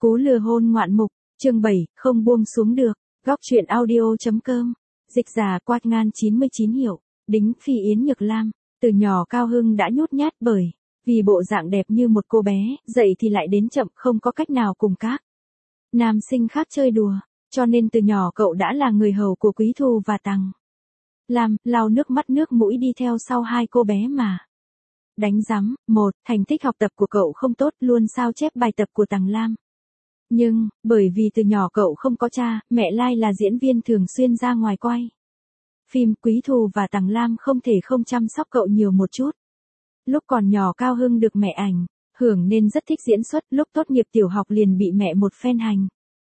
Cú lừa hôn ngoạn mục, chương 7, không buông xuống được, góc truyện audio.com, dịch giả Quạt Ngan 99 hiệu, đính Phi Yến Nhược Lam, từ nhỏ Cao Hưng đã nhút nhát bởi, vì bộ dạng đẹp như một cô bé, dậy thì lại đến chậm không có cách nào cùng các nam sinh khác chơi đùa, cho nên từ nhỏ cậu đã là người hầu của Quý Thu và Tằng Lam, lau nước mắt nước mũi đi theo sau hai cô bé mà. Đánh rắm, thành tích học tập của cậu không tốt luôn sao chép bài tập của Tằng Lam. Nhưng, bởi vì từ nhỏ cậu không có cha, mẹ Lai là diễn viên thường xuyên ra ngoài quay phim, Quý Thu và Tằng Lam không thể không chăm sóc cậu nhiều một chút. Lúc còn nhỏ Cao Hưng được mẹ ảnh hưởng nên rất thích diễn xuất, lúc tốt nghiệp tiểu học liền bị mẹ một phen hành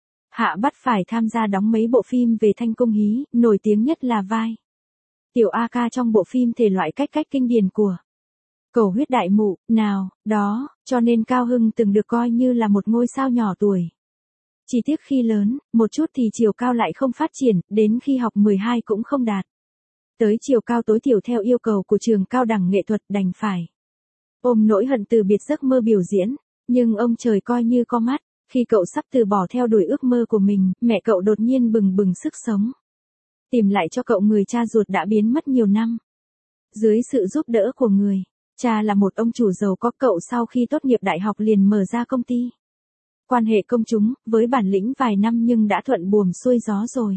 hạ bắt phải tham gia đóng mấy bộ phim về thanh cung hí, nổi tiếng nhất là vai Tiểu A Ca trong bộ phim thể loại cách kinh điển của Cầu Huyết Đại Mụ, đó, cho nên Cao Hưng từng được coi như là một ngôi sao nhỏ tuổi. Chỉ tiếc khi lớn, một chút thì chiều cao lại không phát triển, đến khi học 12 cũng không đạt tới chiều cao tối thiểu theo yêu cầu của trường cao đẳng nghệ thuật, đành phải ôm nỗi hận từ biệt giấc mơ biểu diễn, nhưng ông trời coi như có mắt, khi cậu sắp từ bỏ theo đuổi ước mơ của mình, mẹ cậu đột nhiên bừng sức sống, tìm lại cho cậu người cha ruột đã biến mất nhiều năm. Dưới sự giúp đỡ của người cha là một ông chủ giàu có, cậu sau khi tốt nghiệp đại học liền mở ra công ty quan hệ công chúng, với bản lĩnh vài năm nhưng đã thuận buồm xuôi gió rồi.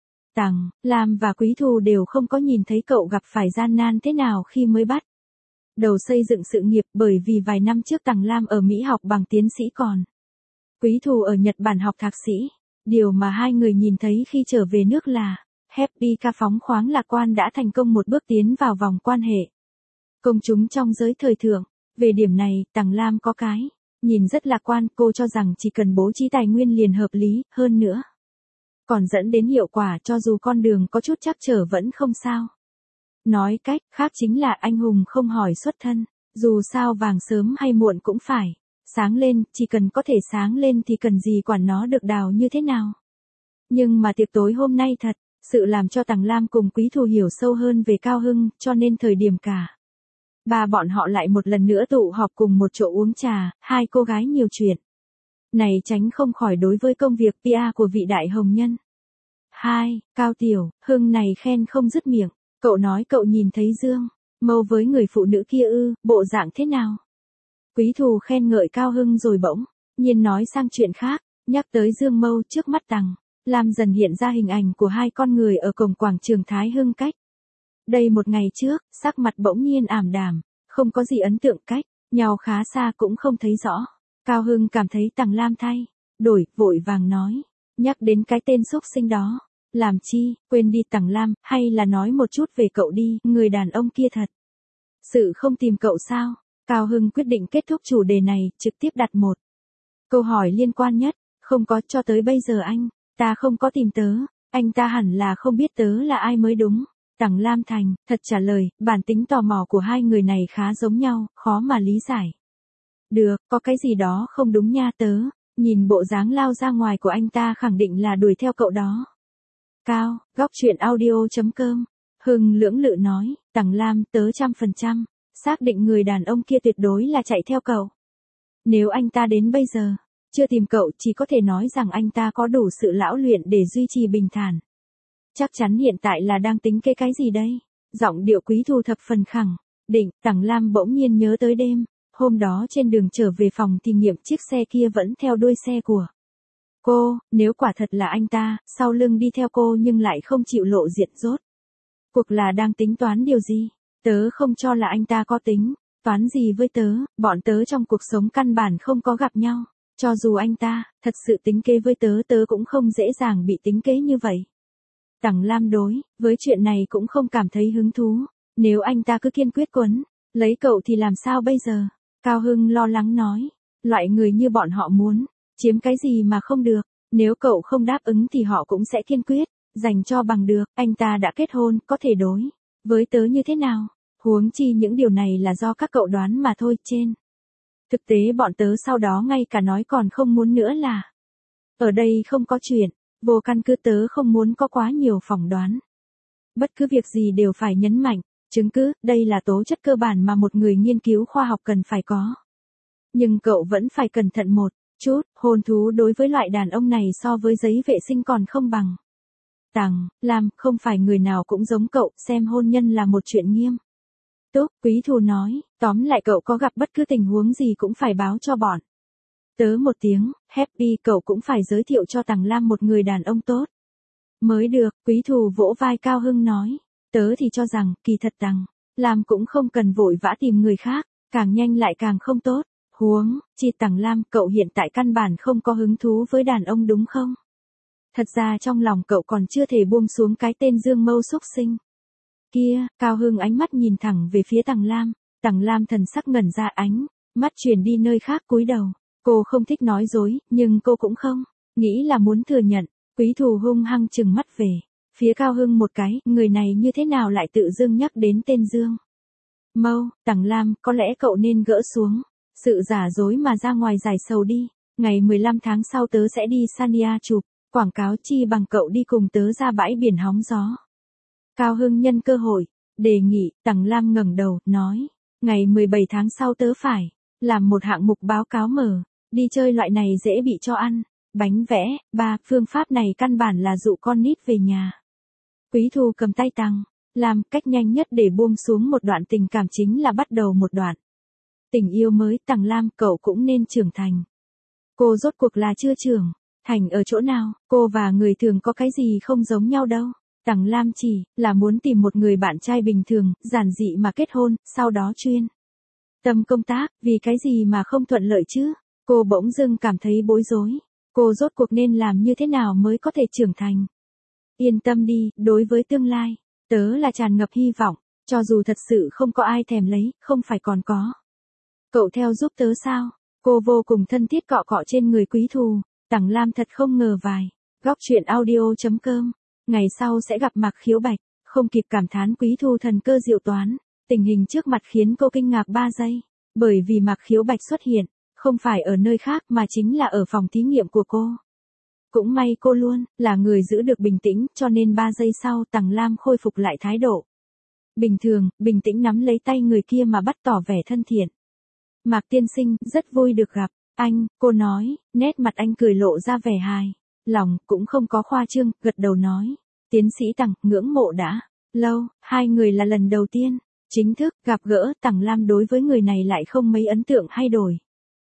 Tằng Lam và Quý Thu đều không có nhìn thấy cậu gặp phải gian nan thế nào khi mới bắt đầu xây dựng sự nghiệp, bởi vì vài năm trước Tằng Lam ở Mỹ học bằng tiến sĩ, còn Quý Thu ở Nhật Bản học thạc sĩ. Điều mà hai người nhìn thấy khi trở về nước là Happy Ca phóng khoáng lạc quan đã thành công một bước tiến vào vòng quan hệ công chúng trong giới thời thượng. Về điểm này, Tằng Lam có cái nhìn rất lạc quan, cô cho rằng chỉ cần bố trí tài nguyên liền hợp lý, hơn nữa còn dẫn đến hiệu quả, cho dù con đường có chút trắc trở vẫn không sao. Nói cách khác chính là anh hùng không hỏi xuất thân, dù sao vàng sớm hay muộn cũng phải sáng lên, chỉ cần có thể sáng lên thì cần gì quản nó được đào như thế nào. Nhưng mà tiệc tối hôm nay thật sự làm cho Tằng Lam cùng Quý Thu hiểu sâu hơn về Cao Hưng, cho nên thời điểm cả ba bọn họ lại một lần nữa tụ họp cùng một chỗ uống trà, hai cô gái nhiều chuyện này tránh không khỏi đối với công việc PR của vị đại hồng nhân. Cao Tiểu Hưng này khen không dứt miệng, cậu nói cậu nhìn thấy Dương Mâu với người phụ nữ kia ư, bộ dạng thế nào? Quý Thu khen ngợi Cao Hưng rồi bỗng nhiên nói sang chuyện khác, nhắc tới Dương Mâu, trước mắt Tằng Lam dần hiện ra hình ảnh của hai con người ở cổng quảng trường Thái Hưng cách đây một ngày trước, sắc mặt bỗng nhiên ảm đạm, không có gì ấn tượng, cách nhau khá xa cũng không thấy rõ. Cao Hưng cảm thấy Tằng Lam thay đổi, vội vàng nói, nhắc đến cái tên xúc sinh đó, làm chi, quên đi Tằng Lam, hay là nói một chút về cậu đi, người đàn ông kia thật sự không tìm cậu sao? Cao Hưng quyết định kết thúc chủ đề này, trực tiếp đặt một câu hỏi liên quan nhất, không có, cho tới bây giờ anh ta không có tìm tớ, anh ta hẳn là không biết tớ là ai mới đúng. Tằng Lam thành thật trả lời, bản tính tò mò của hai người này khá giống nhau, khó mà lý giải được, có cái gì đó không đúng nha, tớ nhìn bộ dáng lao ra ngoài của anh ta khẳng định là đuổi theo cậu đó. Cao, góc truyện audio.com, Hưng lưỡng lự nói, Tằng Lam, tớ 100% xác định người đàn ông kia tuyệt đối là chạy theo cậu. Nếu anh ta đến bây giờ chưa tìm cậu, chỉ có thể nói rằng anh ta có đủ sự lão luyện để duy trì bình thản. Chắc chắn hiện tại là đang tính kế cái gì đây? Giọng điệu Quý Thu thập phần khẳng định. Tằng Lam bỗng nhiên nhớ tới đêm hôm đó trên đường trở về phòng thí nghiệm, chiếc xe kia vẫn theo đuôi xe của cô, nếu quả thật là anh ta sau lưng đi theo cô nhưng lại không chịu lộ diện, rốt cuộc là đang tính toán điều gì? Tớ không cho là anh ta có tính toán gì với tớ, bọn tớ trong cuộc sống căn bản không có gặp nhau, cho dù anh ta thật sự tính kế với tớ, tớ cũng không dễ dàng bị tính kế như vậy. Tằng Lam đối với chuyện này cũng không cảm thấy hứng thú, nếu anh ta cứ kiên quyết quấn lấy cậu thì làm sao bây giờ? Cao Hưng lo lắng nói, loại người như bọn họ muốn chiếm cái gì mà không được, nếu cậu không đáp ứng thì họ cũng sẽ kiên quyết dành cho bằng được. Anh ta đã kết hôn, có thể đối với tớ như thế nào? Huống chi những điều này là do các cậu đoán mà thôi, trên thực tế bọn tớ sau đó ngay cả nói còn không muốn nữa là ở đây không có chuyện vô căn cứ, tớ không muốn có quá nhiều phỏng đoán. Bất cứ việc gì đều phải nhấn mạnh chứng cứ, đây là tố chất cơ bản mà một người nghiên cứu khoa học cần phải có. Nhưng cậu vẫn phải cẩn thận một chút, hôn thú đối với loại đàn ông này so với giấy vệ sinh còn không bằng. Tằng Lam, không phải người nào cũng giống cậu, xem hôn nhân là một chuyện nghiêm túc, Quý Thù nói, tóm lại cậu có gặp bất cứ tình huống gì cũng phải báo cho bọn tớ một tiếng. Happy, cậu cũng phải giới thiệu cho Tằng Lam một người đàn ông tốt mới được. Quý Thù vỗ vai Cao Hưng nói, tớ thì cho rằng, kỳ thật Tằng Lam cũng không cần vội vã tìm người khác, càng nhanh lại càng không tốt. Huống chi Tằng Lam, cậu hiện tại căn bản không có hứng thú với đàn ông đúng không? Thật ra trong lòng cậu còn chưa thể buông xuống cái tên Dương Mâu xúc sinh kia. Cao Hưng ánh mắt nhìn thẳng về phía Tằng Lam. Tằng Lam thần sắc ngẩn ra, ánh mắt chuyển đi nơi khác, cúi đầu. Cô không thích nói dối, nhưng cô cũng không nghĩ là muốn thừa nhận. Quý Thù hung hăng trừng mắt về phía Cao Hưng một cái, người này như thế nào lại tự dưng nhắc đến tên Dương Mâu. Tằng Lam, có lẽ cậu nên gỡ xuống sự giả dối mà ra ngoài giải sầu đi. Ngày 15 tháng sau tớ sẽ đi Sania chụp quảng cáo, chi bằng cậu đi cùng tớ ra bãi biển hóng gió. Cao Hưng nhân cơ hội đề nghị. Tằng Lam ngẩng đầu, nói, ngày 17 tháng sau tớ phải làm một hạng mục báo cáo mở, đi chơi loại này dễ bị cho ăn bánh vẽ. Phương pháp này căn bản là dụ con nít về nhà. Quý Thù cầm tay Tằng Lam, cách nhanh nhất để buông xuống một đoạn tình cảm chính là bắt đầu một đoạn tình yêu mới. Tằng Lam, cậu cũng nên trưởng thành. Cô rốt cuộc là chưa trưởng thành ở chỗ nào, cô và người thường có cái gì không giống nhau đâu. Tằng Lam chỉ là muốn tìm một người bạn trai bình thường, giản dị mà kết hôn, sau đó chuyên tâm công tác, vì cái gì mà không thuận lợi chứ? Cô bỗng dưng cảm thấy bối rối. Cô rốt cuộc nên làm như thế nào mới có thể trưởng thành? Yên tâm đi, đối với tương lai, tớ là tràn ngập hy vọng, cho dù thật sự không có ai thèm lấy, không phải còn có cậu theo giúp tớ sao? Cô vô cùng thân thiết cọ cọ trên người Quý Thù. Tằng Lam thật không ngờ vài góc chuyện audio.com ngày sau sẽ gặp Mạc Khiếu Bạch. Không kịp cảm thán Quý Thù thần cơ diệu toán, tình hình trước mặt khiến cô kinh ngạc 3 giây, bởi vì Mạc Khiếu Bạch xuất hiện không phải ở nơi khác mà chính là ở phòng thí nghiệm của cô. Cũng may cô luôn là người giữ được bình tĩnh, cho nên 3 giây sau Tằng Lam khôi phục lại thái độ bình thường, bình tĩnh nắm lấy tay người kia mà bắt tỏ vẻ thân thiện. Mạc tiên sinh, rất vui được gặp anh, cô nói, nét mặt anh cười lộ ra vẻ hài lòng, cũng không có khoa trương, gật đầu nói, tiến sĩ Tằng, ngưỡng mộ đã lâu. Hai người là lần đầu tiên chính thức gặp gỡ. Tằng Lam đối với người này lại không mấy ấn tượng hay đổi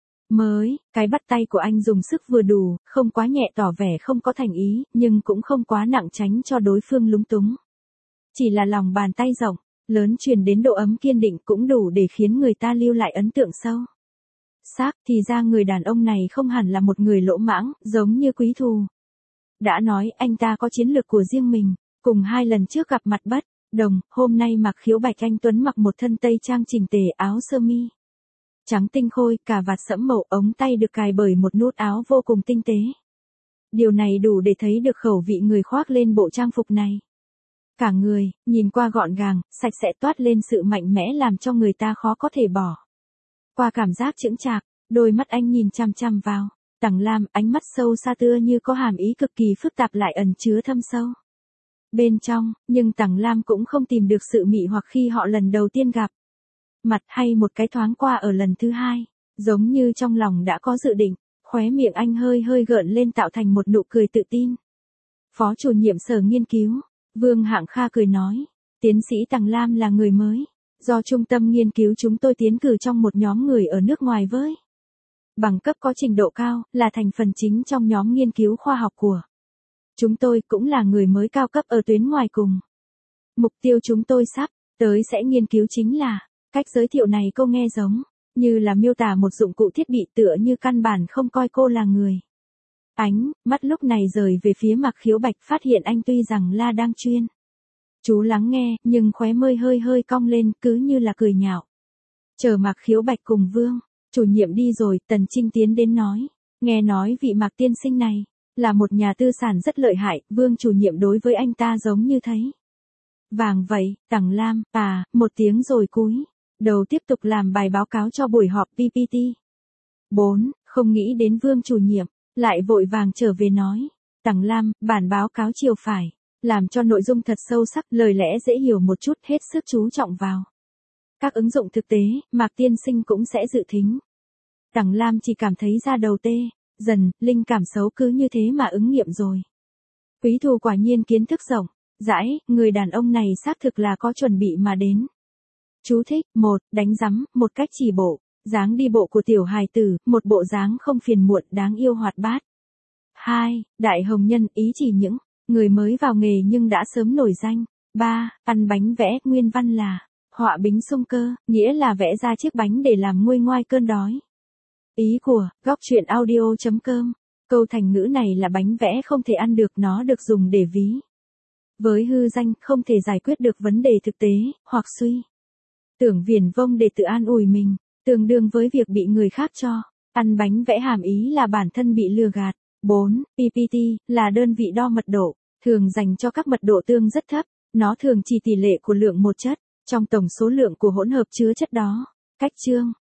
mới. Cái bắt tay của anh dùng sức vừa đủ, không quá nhẹ tỏ vẻ không có thành ý, nhưng cũng không quá nặng tránh cho đối phương lúng túng. Chỉ là lòng bàn tay rộng lớn truyền đến độ ấm kiên định cũng đủ để khiến người ta lưu lại ấn tượng sâu sắc. Thì ra người đàn ông này không hẳn là một người lỗ mãng, giống như Quý Thù đã nói, anh ta có chiến lược của riêng mình. Cùng 2 lần trước gặp mặt bất đồng, hôm nay Mạc Khiếu Bạch anh tuấn mặc một thân tây trang chỉnh tề, áo sơ mi trắng tinh khôi, cà vạt sẫm màu, ống tay được cài bởi một nút áo vô cùng tinh tế. Điều này đủ để thấy được khẩu vị người khoác lên bộ trang phục này. Cả người nhìn qua gọn gàng, sạch sẽ, toát lên sự mạnh mẽ làm cho người ta khó có thể bỏ qua cảm giác chững chạc. Đôi mắt anh nhìn chằm chằm vào Tằng Lam, ánh mắt sâu xa tựa như có hàm ý cực kỳ phức tạp lại ẩn chứa thâm sâu bên trong, nhưng Tằng Lam cũng không tìm được sự mị hoặc khi họ lần đầu tiên gặp mặt, hay một cái thoáng qua ở lần thứ 2, giống như trong lòng đã có dự định. Khóe miệng anh hơi hơi gợn lên tạo thành một nụ cười tự tin. Phó chủ nhiệm sở nghiên cứu Vương Hạng Kha cười nói, tiến sĩ Tằng Lam là người mới do trung tâm nghiên cứu chúng tôi tiến cử trong một nhóm người ở nước ngoài với bằng cấp có trình độ cao, là thành phần chính trong nhóm nghiên cứu khoa học của chúng tôi, cũng là người mới cao cấp ở tuyến ngoài cùng. Mục tiêu chúng tôi sắp tới sẽ nghiên cứu chính là, cách giới thiệu này cô nghe giống như là miêu tả một dụng cụ thiết bị, tựa như căn bản không coi cô là người. Ánh mắt lúc này rời về phía Mạc Khiếu Bạch, phát hiện anh tuy rằng là đang chuyên chú lắng nghe, nhưng khóe môi hơi hơi cong lên, cứ như là cười nhạo. Chờ Mạc Khiếu Bạch cùng Vương chủ nhiệm đi rồi, Tần Trinh tiến đến nói, nghe nói vị Mạc tiên sinh này là một nhà tư sản rất lợi hại. Vương chủ nhiệm đối với anh ta giống như thấy vàng vậy. Tằng Lam, một tiếng rồi cúi đầu tiếp tục làm bài báo cáo cho buổi họp PPT. 4. Không nghĩ đến Vương chủ nhiệm lại vội vàng trở về nói, Tằng Lam, bản báo cáo chiều phải làm cho nội dung thật sâu sắc, lời lẽ dễ hiểu một chút, hết sức chú trọng vào các ứng dụng thực tế. Mạc tiên sinh cũng sẽ dự thính. Tằng Lam chỉ cảm thấy da đầu tê Dần, linh cảm xấu cứ như thế mà ứng nghiệm rồi. Quý thù quả nhiên kiến thức rộng, rãi, người đàn ông này xác thực là có chuẩn bị mà đến. Chú thích, 1. Đánh rắm, một cách chỉ bộ, dáng đi bộ của tiểu hài tử, một bộ dáng không phiền muộn đáng yêu hoạt bát. 2. Đại hồng nhân, ý chỉ những người mới vào nghề nhưng đã sớm nổi danh. 3. Ăn bánh vẽ, nguyên văn là họa bính sung cơ, nghĩa là vẽ ra chiếc bánh để làm nguôi ngoai cơn đói. Ý của góc truyện audio.com. Câu thành ngữ này là bánh vẽ không thể ăn được, nó được dùng để ví với hư danh, không thể giải quyết được vấn đề thực tế, hoặc suy tưởng viển vông để tự an ủi mình, tương đương với việc bị người khác cho ăn bánh vẽ, hàm ý là bản thân bị lừa gạt. 4. PPT là đơn vị đo mật độ, thường dành cho các mật độ tương rất thấp, nó thường chỉ tỷ lệ của lượng một chất trong tổng số lượng của hỗn hợp chứa chất đó. Cách chương